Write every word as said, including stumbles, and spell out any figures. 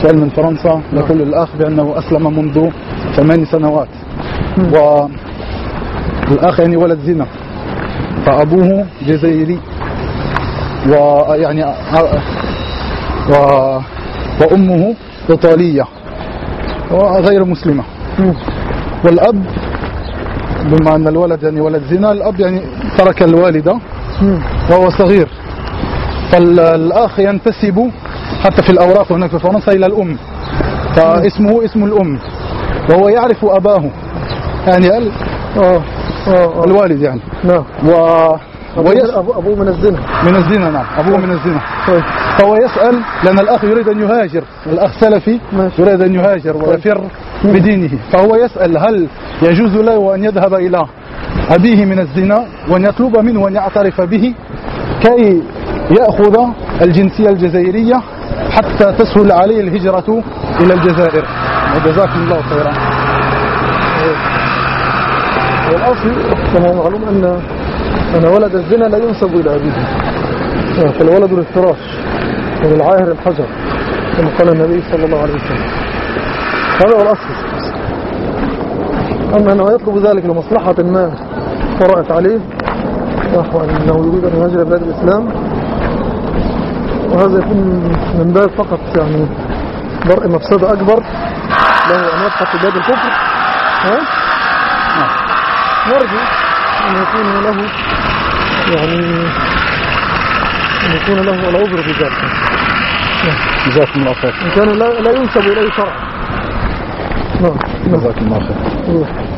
سؤال من فرنسا يقول الأخ بأنه أسلم منذ ثمان سنوات، والأخ يعني ولد زنا، فأبوه جزائري ويعني و... وأمه إيطالية وغير مسلمة، والأب بما أن الولد يعني ولد زنا، الأب يعني ترك الوالدة وهو صغير، فالأخ ينتسب حتى في الأوراق هناك في فرنسا إلى الأم، فاسمه اسم الأم، وهو يعرف أباه يعني ال... آه آه الوالد يعني نعم. و... ويس... أبوه من الزنا من الزنا نعم، أبوه من الزنا. فهو يسأل لأن الأخ يريد أن يهاجر، الأخ سلفي يريد أن يهاجر ويفر بدينه، فهو يسأل هل يجوز له أن يذهب إلى أبيه من الزنا وأن يطلب منه أن يعترف به كي يأخذ الجنسية الجزائرية حتى تسهل عليه الهجرة إلى الجزائر. وجزاكم الله خيرا. والأصل كما معلوم أن أن ولد الزنا لا ينسب إلى أبيه، فالولد للفراش وللعاهر الحجر كما قال النبي صلى الله عليه وسلم. هذا هو الأصل. أما أنه يطلب ذلك لمصلحة ما طرأت عليه نحو أنه يريد أن يهاجر بلاد الإسلام، وهذا يكون من باب فقط يعني درء مفسدة أكبر له أن يبقى في بلاد الكفر. ها؟ نرجو أن يكون له يعني أن يكون له العذر في ذلك. جزاكم الله خير. إن كان لا, لا ينسب إليه شرعا. نعم. جزاكم الله خير.